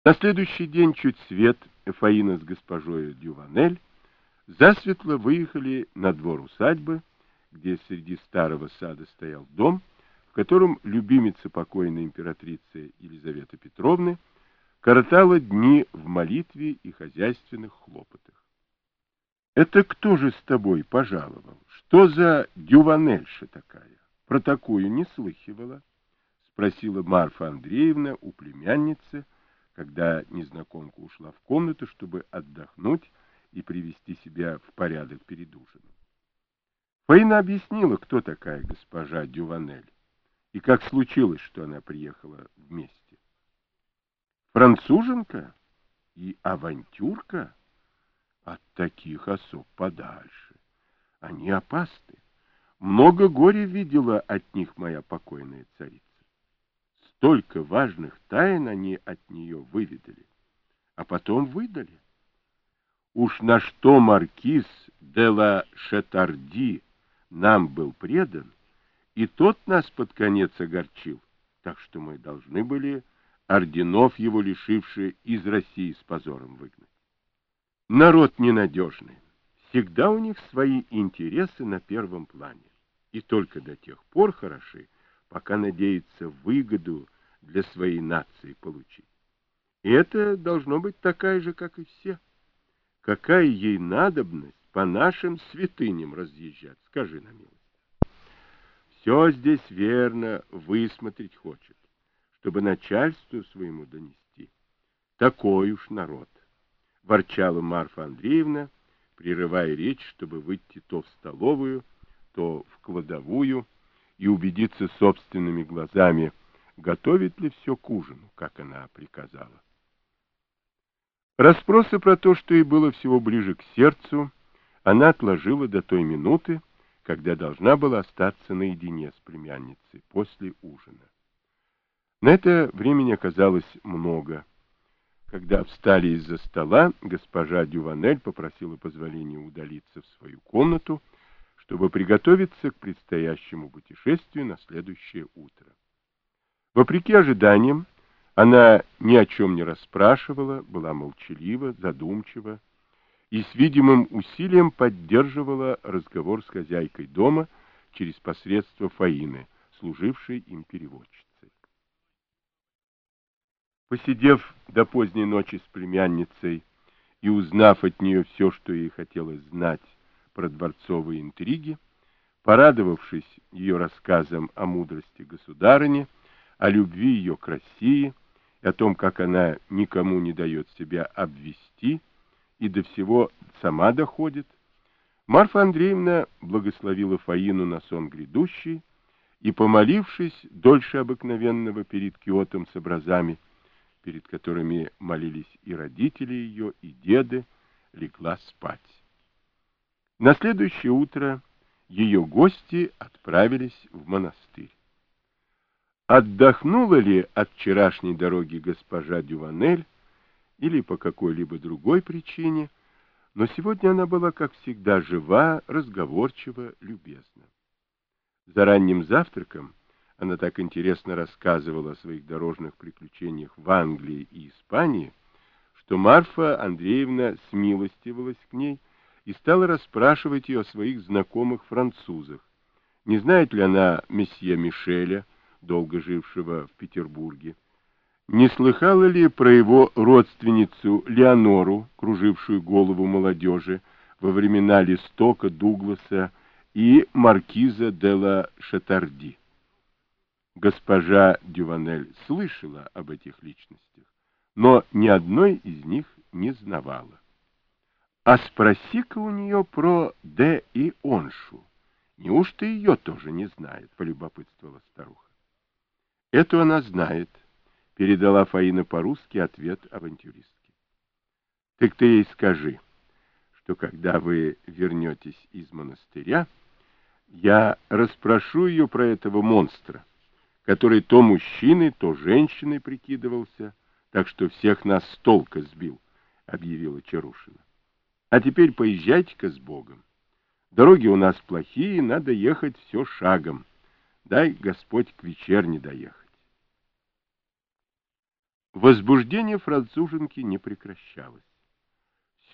На следующий день чуть свет Фаина с госпожой Дюванель засветло выехали на двор усадьбы, где среди старого сада стоял дом, в котором любимица покойной императрицы Елизаветы Петровны коротала дни в молитве и хозяйственных хлопотах. «Это кто же с тобой пожаловал? Что за Дюванельша такая? Про такую не слыхивала», — спросила Марфа Андреевна у племянницы, когда незнакомка ушла в комнату, чтобы отдохнуть и привести себя в порядок перед ужином. Фаина объяснила, кто такая госпожа Дюванель и как случилось, что она приехала вместе. Француженка и авантюрка? От таких особ подальше. Они опасны. Много горя видела от них моя покойная царица. Столько важных тайн они от нее выведали, а потом выдали. Уж на что маркиз де ла Шатарди нам был предан, и тот нас под конец огорчил, так что мы должны были орденов его лишившие из России с позором выгнать. Народ ненадежный, всегда у них свои интересы на первом плане, и только до тех пор хороши, пока надеются выгоду для своей нации получить. И это должно быть такая же, как и все. Какая ей надобность по нашим святыням разъезжать, скажи на милость. Все здесь верно высмотреть хочет, чтобы начальству своему донести. Такой уж народ, ворчала Марфа Андреевна, прерывая речь, чтобы выйти то в столовую, то в кладовую и убедиться собственными глазами, готовит ли все к ужину, как она приказала. Расспросы про то, что ей было всего ближе к сердцу, она отложила до той минуты, когда должна была остаться наедине с племянницей после ужина. На это времени оказалось много. Когда встали из-за стола, госпожа Дюванель попросила позволения удалиться в свою комнату, чтобы приготовиться к предстоящему путешествию на следующее утро. Вопреки ожиданиям, она ни о чем не расспрашивала, была молчалива, задумчива и с видимым усилием поддерживала разговор с хозяйкой дома через посредство Фаины, служившей им переводчицей. Посидев до поздней ночи с племянницей и узнав от нее все, что ей хотелось знать про дворцовые интриги, порадовавшись ее рассказам о мудрости государыни, о любви ее к России, и о том, как она никому не дает себя обвести и до всего сама доходит, Марфа Андреевна благословила Фаину на сон грядущий и, помолившись дольше обыкновенного перед киотом с образами, перед которыми молились и родители ее, и деды, легла спать. На следующее утро ее гости отправились в монастырь. Отдохнула ли от вчерашней дороги госпожа Дюванель или по какой-либо другой причине, но сегодня она была, как всегда, жива, разговорчива, любезна. За ранним завтраком она так интересно рассказывала о своих дорожных приключениях в Англии и Испании, что Марфа Андреевна смилостивилась к ней и стала расспрашивать ее о своих знакомых французах. Не знает ли она месье Мишеля, долго жившего в Петербурге? Не слыхала ли про его родственницу Леонору, кружившую голову молодежи во времена Листока, Дугласа и маркиза де ла Шатарди? Госпожа Дюванель слышала об этих личностях, но ни одной из них не знавала. А спроси-ка у нее про де Ионшу. Неужто ее тоже не знает, полюбопытствовала старуха. Эту она знает, передала Фаина по-русски ответ авантюристки. Так ты ей скажи, что когда вы вернетесь из монастыря, я расспрошу ее про этого монстра, который то мужчиной, то женщиной прикидывался, так что всех нас с толка сбил, объявила Чарушина. А теперь поезжайте-ка с Богом. Дороги у нас плохие, надо ехать все шагом. Дай Господь к вечерне доехать. Возбуждение француженки не прекращалось.